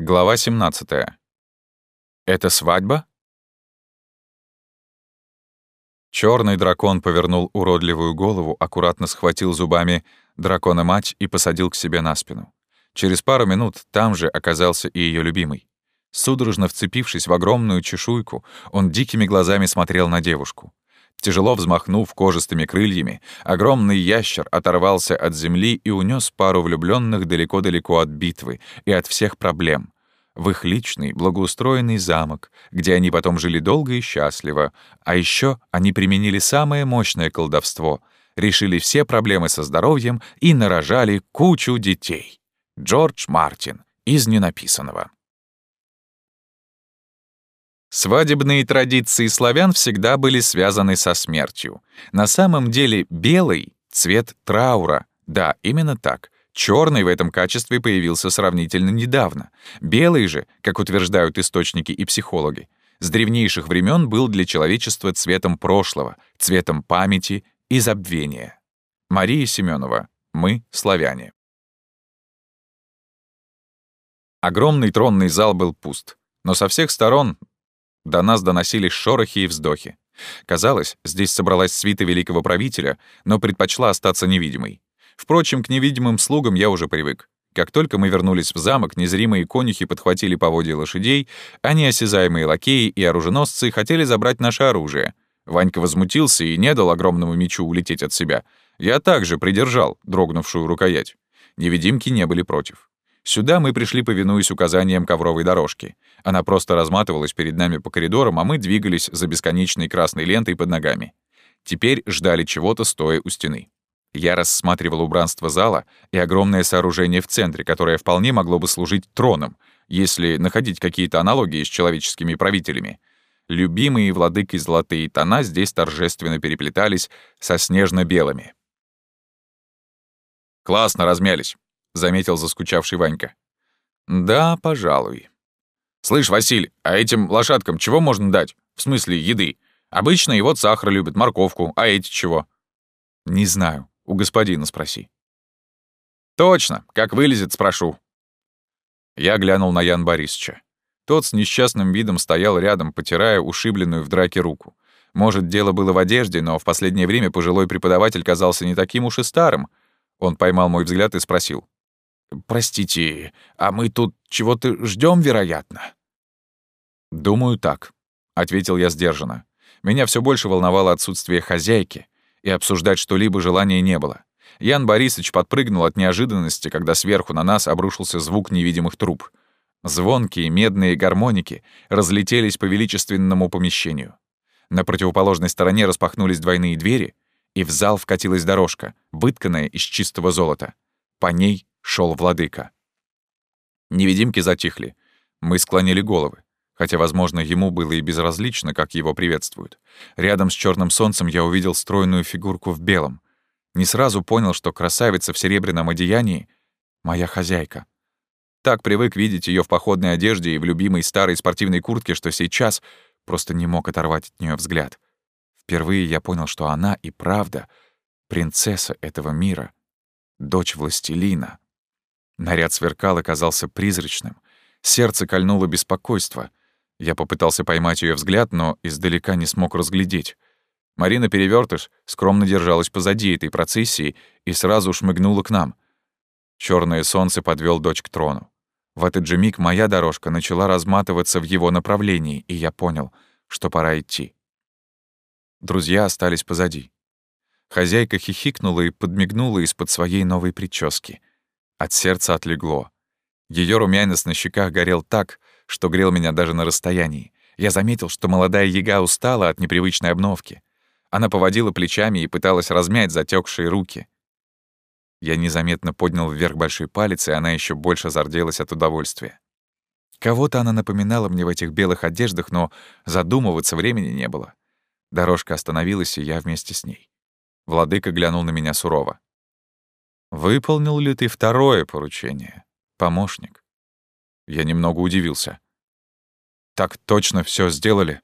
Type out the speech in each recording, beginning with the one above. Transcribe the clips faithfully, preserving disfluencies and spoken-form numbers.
Глава семнадцатая. Это свадьба? Черный дракон повернул уродливую голову, аккуратно схватил зубами дракона-мать и посадил к себе на спину. Через пару минут там же оказался и ее любимый. Судорожно вцепившись в огромную чешуйку, он дикими глазами смотрел на девушку. Тяжело взмахнув кожистыми крыльями, огромный ящер оторвался от земли и унес пару влюбленных далеко-далеко от битвы и от всех проблем, в их личный, благоустроенный замок, где они потом жили долго и счастливо. А еще они применили самое мощное колдовство, решили все проблемы со здоровьем и нарожали кучу детей. Джордж Мартин из ненаписанного. Свадебные традиции славян всегда были связаны со смертью. На самом деле белый — цвет траура. Да, именно так. Черный в этом качестве появился сравнительно недавно. Белый же, как утверждают источники и психологи, с древнейших времен был для человечества цветом прошлого, цветом памяти и забвения. Мария Семенова. Мы — славяне. Огромный тронный зал был пуст, но со всех сторон до нас доносились шорохи и вздохи. Казалось, здесь собралась свита великого правителя, но предпочла остаться невидимой. Впрочем, к невидимым слугам я уже привык. Как только мы вернулись в замок, незримые конюхи подхватили поводья лошадей, а неосязаемые лакеи и оруженосцы хотели забрать наше оружие. Ванька возмутился и не дал огромному мечу улететь от себя. Я также придержал дрогнувшую рукоять. Невидимки не были против. Сюда мы пришли, повинуясь указаниям ковровой дорожки. Она просто разматывалась перед нами по коридорам, а мы двигались за бесконечной красной лентой под ногами. Теперь ждали чего-то, стоя у стены. Я рассматривал убранство зала и огромное сооружение в центре, которое вполне могло бы служить троном, если находить какие-то аналогии с человеческими правителями. Любимые владыкой золотые тона здесь торжественно переплетались со снежно-белыми. «Классно размялись», — заметил заскучавший Ванька. «Да, пожалуй». «Слышь, Василь, а этим лошадкам чего можно дать? В смысле еды? Обычно и вот сахар любят, морковку, а эти чего?» «Не знаю. У господина спроси». «Точно. Как вылезет, спрошу». Я глянул на Яна Борисовича. Тот с несчастным видом стоял рядом, потирая ушибленную в драке руку. Может, дело было в одежде, но в последнее время пожилой преподаватель казался не таким уж и старым. Он поймал мой взгляд и спросил. «Простите, а мы тут чего-то ждем, вероятно?» «Думаю, так», — ответил я сдержанно. Меня все больше волновало отсутствие хозяйки, и обсуждать что-либо желания не было. Ян Борисович подпрыгнул от неожиданности, когда сверху на нас обрушился звук невидимых труб. Звонкие медные гармоники разлетелись по величественному помещению. На противоположной стороне распахнулись двойные двери, и в зал вкатилась дорожка, вытканная из чистого золота. По ней шел владыка. Невидимки затихли. Мы склонили головы, хотя, возможно, ему было и безразлично, как его приветствуют. Рядом с черным солнцем я увидел стройную фигурку в белом. Не сразу понял, что красавица в серебряном одеянии — моя хозяйка. Так привык видеть ее в походной одежде и в любимой старой спортивной куртке, что сейчас просто не мог оторвать от нее взгляд. Впервые я понял, что она и правда принцесса этого мира, дочь властелина. Наряд сверкал и казался призрачным. Сердце кольнуло беспокойство. Я попытался поймать ее взгляд, но издалека не смог разглядеть. Марина Перевертыш скромно держалась позади этой процессии и сразу шмыгнула к нам. Черное солнце подвел дочь к трону. В этот же миг моя дорожка начала разматываться в его направлении, и я понял, что пора идти. Друзья остались позади. Хозяйка хихикнула и подмигнула из-под своей новой прически. От сердца отлегло. Ее румянец на щеках горел так, что грел меня даже на расстоянии. Я заметил, что молодая яга устала от непривычной обновки. Она поводила плечами и пыталась размять затекшие руки. Я незаметно поднял вверх большой палец, и она еще больше зарделась от удовольствия. Кого-то она напоминала мне в этих белых одеждах, но задумываться времени не было. Дорожка остановилась, и я вместе с ней. Владыка глянул на меня сурово. «Выполнил ли ты второе поручение, помощник?» Я немного удивился. «Так точно все сделали?»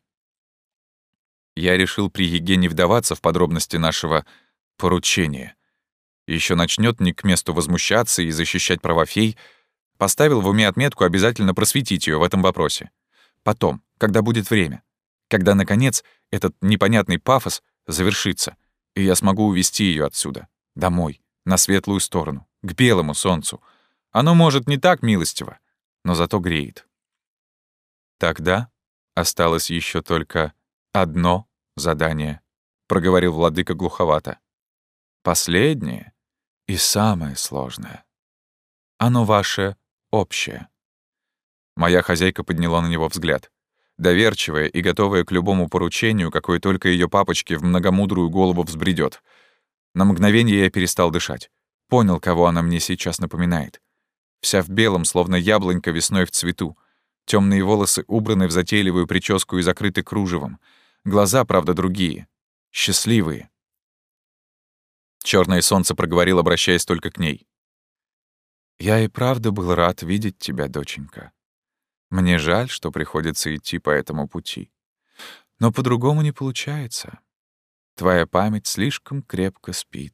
Я решил при Еге не вдаваться в подробности нашего поручения. Еще начнет не к месту возмущаться и защищать права фей, Поставил в уме отметку обязательно просветить ее в этом вопросе. Потом, когда будет время. Когда, наконец, этот непонятный пафос завершится, и я смогу увести ее отсюда, домой, на светлую сторону, к белому солнцу. Оно, может, не так милостиво, но зато греет. Тогда осталось еще только одно задание, проговорил владыка глуховато. Последнее и самое сложное. Оно ваше общее. Моя хозяйка подняла на него взгляд. Доверчивая и готовая к любому поручению, какое только ее папочке в многомудрую голову взбредет. На мгновение я перестал дышать. Понял, кого она мне сейчас напоминает. Вся в белом, словно яблонька весной в цвету. Темные волосы убраны в затейливую прическу и закрыты кружевом. Глаза, правда, другие. Счастливые. Черное солнце проговорил, обращаясь только к ней. «Я и правда был рад видеть тебя, доченька. Мне жаль, что приходится идти по этому пути. Но по-другому не получается. Твоя память слишком крепко спит.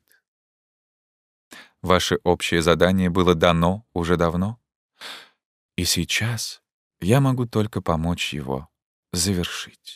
Ваше общее задание было дано уже давно. И сейчас я могу только помочь его завершить».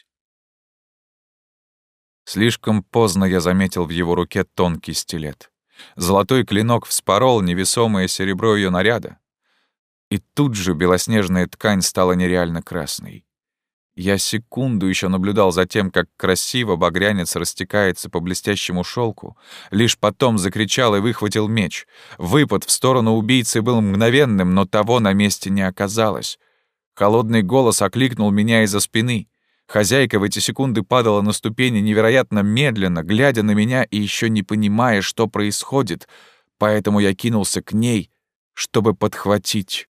Слишком поздно я заметил в его руке тонкий стилет. Золотой клинок вспорол невесомое серебро ее наряда. И тут же белоснежная ткань стала нереально красной. Я секунду еще наблюдал за тем, как красиво багрянец растекается по блестящему шелку, лишь потом закричал и выхватил меч. Выпад в сторону убийцы был мгновенным, но того на месте не оказалось. Холодный голос окликнул меня из-за спины. Хозяйка в эти секунды падала на ступени невероятно медленно, глядя на меня и еще не понимая, что происходит, поэтому я кинулся к ней, чтобы подхватить.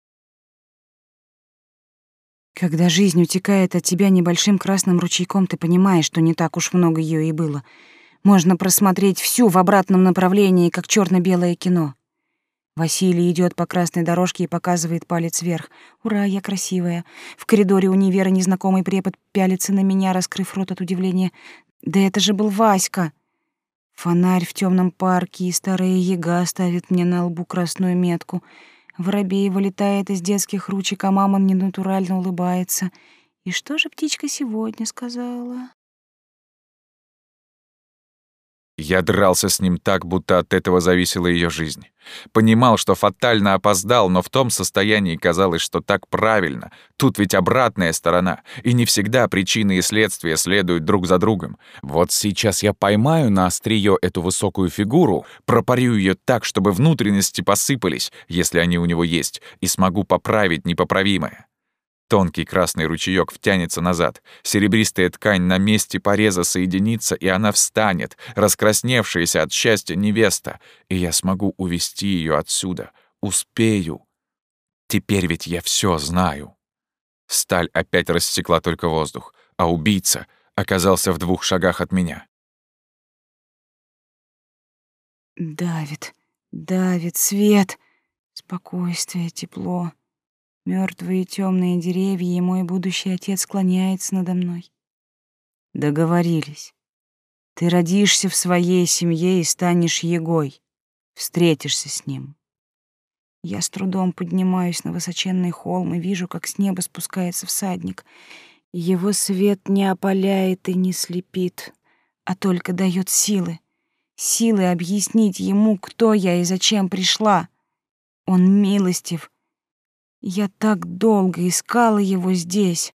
Когда жизнь утекает от тебя небольшим красным ручейком, ты понимаешь, что не так уж много ее и было. Можно просмотреть всю в обратном направлении, как черно-белое кино. Василий идет по красной дорожке и показывает палец вверх. «Ура, я красивая!» В коридоре универа незнакомый препод пялится на меня, раскрыв рот от удивления. «Да это же был Васька!» Фонарь в темном парке, и старая яга ставит мне на лбу красную метку. Воробей вылетает из детских ручек, а мама ненатурально улыбается. «И что же птичка сегодня сказала?» Я дрался с ним так, будто от этого зависела ее жизнь. Понимал, что фатально опоздал, но в том состоянии казалось, что так правильно. Тут ведь обратная сторона, и не всегда причины и следствия следуют друг за другом. Вот сейчас я поймаю на острие эту высокую фигуру, пропарю ее так, чтобы внутренности посыпались, если они у него есть, и смогу поправить непоправимое. Тонкий красный ручеёк втянется назад, серебристая ткань на месте пореза соединится, и она встанет, раскрасневшаяся от счастья невеста, и я смогу увести ее отсюда. Успею. Теперь ведь я все знаю. Сталь опять рассекла только воздух, а убийца оказался в двух шагах от меня. «Давит, давит свет, спокойствие, тепло». Мертвые темные деревья, и мой будущий отец склоняется надо мной. Договорились. Ты родишься в своей семье и станешь егой. Встретишься с ним. Я с трудом поднимаюсь на высоченный холм и вижу, как с неба спускается всадник. Его свет не опаляет и не слепит, а только дает силы. Силы объяснить ему, кто я и зачем пришла. Он милостив. Я так долго искала его здесь.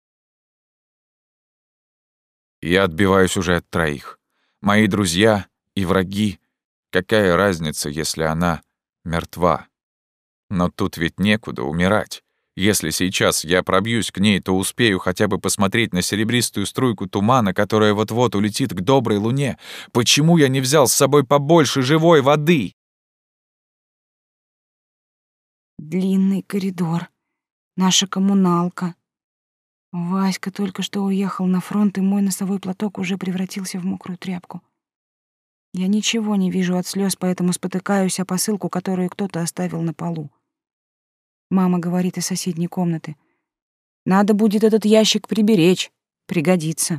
Я отбиваюсь уже от троих. Мои друзья и враги. Какая разница, если она мертва? Но тут ведь некуда умирать. Если сейчас я пробьюсь к ней, то успею хотя бы посмотреть на серебристую струйку тумана, которая вот-вот улетит к доброй луне. Почему я не взял с собой побольше живой воды? Длинный коридор. Наша коммуналка. Васька только что уехал на фронт, и мой носовой платок уже превратился в мокрую тряпку. Я ничего не вижу от слез, поэтому спотыкаюсь о посылку, которую кто-то оставил на полу. Мама говорит из соседней комнаты. «Надо будет этот ящик приберечь. Пригодится».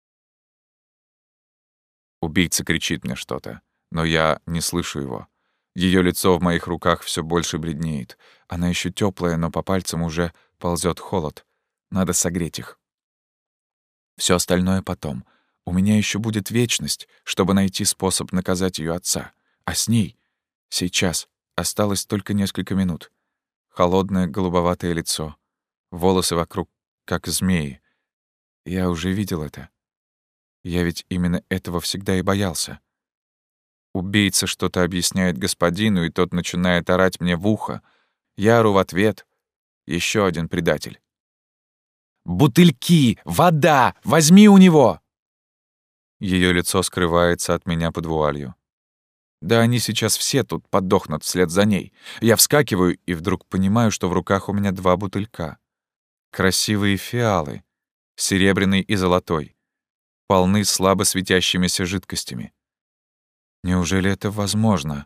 Убийца кричит мне что-то, но я не слышу его. Ее лицо в моих руках все больше бледнеет. Она еще теплая, но по пальцам уже ползет холод. Надо согреть их. Все остальное потом. У меня еще будет вечность, чтобы найти способ наказать ее отца. А с ней сейчас осталось только несколько минут. Холодное голубоватое лицо, волосы вокруг, как змеи. Я уже видел это. Я ведь именно этого всегда и боялся. Убийца что-то объясняет господину, и тот начинает орать мне в ухо. Я ору в ответ. Еще один предатель. «Бутыльки! Вода! Возьми у него!» Ее лицо скрывается от меня под вуалью. Да они сейчас все тут подохнут вслед за ней. Я вскакиваю и вдруг понимаю, что в руках у меня два бутылька. Красивые фиалы, серебряный и золотой, полны слабо светящимися жидкостями. Неужели это возможно?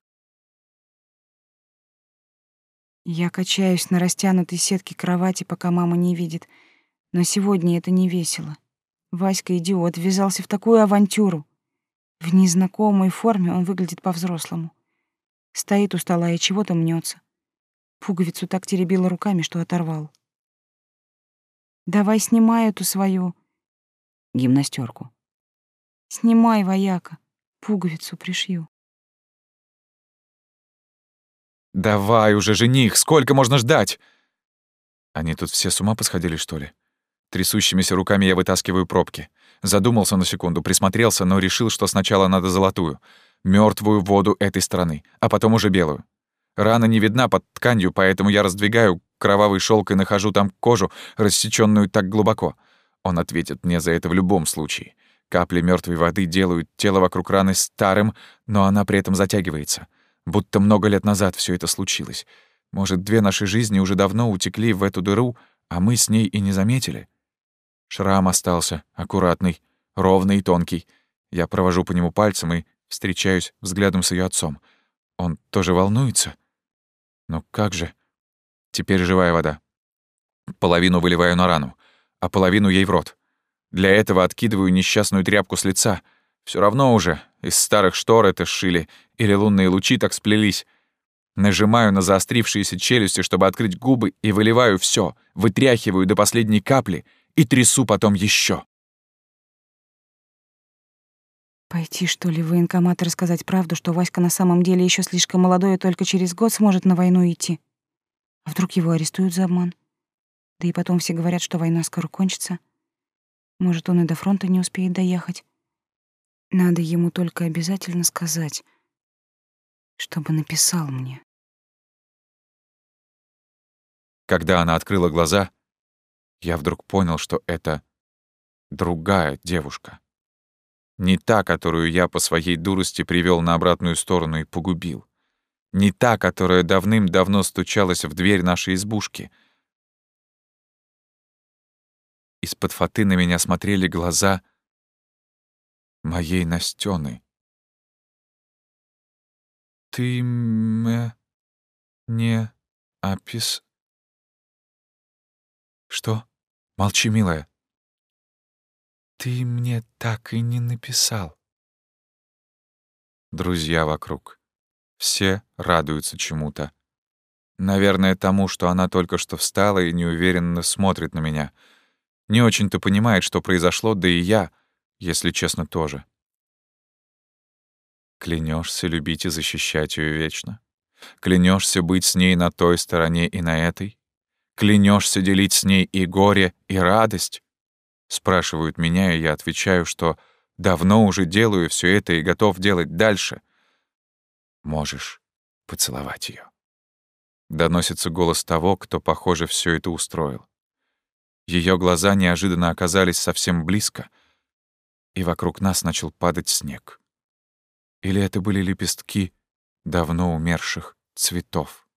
Я качаюсь на растянутой сетке кровати, пока мама не видит. Но сегодня это не весело. Васька, идиот, ввязался в такую авантюру. В незнакомой форме он выглядит по-взрослому. Стоит у стола и чего-то мнется. Пуговицу так теребила руками, что оторвал. «Давай снимай эту свою гимнастерку. Снимай, вояка, пуговицу пришью». «Давай уже, жених, сколько можно ждать?» Они тут все с ума посходили, что ли? Трясущимися руками я вытаскиваю пробки. Задумался на секунду, присмотрелся, но решил, что сначала надо золотую, мертвую воду этой стороны, а потом уже белую. Рана не видна под тканью, поэтому я раздвигаю кровавый шелк и нахожу там кожу, рассечённую так глубоко. Он ответит мне за это в любом случае. Капли мертвой воды делают тело вокруг раны старым, но она при этом затягивается. Будто много лет назад все это случилось. Может, две наши жизни уже давно утекли в эту дыру, а мы с ней и не заметили? Шрам остался, аккуратный, ровный и тонкий. Я провожу по нему пальцем и встречаюсь взглядом с ее отцом. Он тоже волнуется? Но как же? Теперь живая вода. Половину выливаю на рану, а половину ей в рот. Для этого откидываю несчастную тряпку с лица. Все равно уже из старых штор это сшили, или лунные лучи так сплелись. Нажимаю на заострившиеся челюсти, чтобы открыть губы, и выливаю все, вытряхиваю до последней капли и трясу потом еще. Пойти, что ли, в военкомат и рассказать правду, что Васька на самом деле еще слишком молодой и только через год сможет на войну идти? А вдруг его арестуют за обман? Да и потом все говорят, что война скоро кончится. Может, он и до фронта не успеет доехать. Надо ему только обязательно сказать, чтобы написал мне. Когда она открыла глаза, я вдруг понял, что это другая девушка. Не та, которую я по своей дурости привел на обратную сторону и погубил. Не та, которая давным-давно стучалась в дверь нашей избушки. Из-под фаты на меня смотрели глаза моей Настёны. «Ты мне не опис...» «Что? Молчи, милая». «Ты мне так и не написал». Друзья вокруг. Все радуются чему-то. Наверное, тому, что она только что встала и неуверенно смотрит на меня. Не очень-то понимает, что произошло, да и я, если честно, тоже. Клянешься любить и защищать ее вечно? Клянешься быть с ней на той стороне и на этой? Клянешься делить с ней и горе, и радость? Спрашивают меня, и я отвечаю, что давно уже делаю все это и готов делать дальше. Можешь поцеловать ее. Доносится голос того, кто, похоже, все это устроил. Ее глаза неожиданно оказались совсем близко, и вокруг нас начал падать снег. Или это были лепестки давно умерших цветов?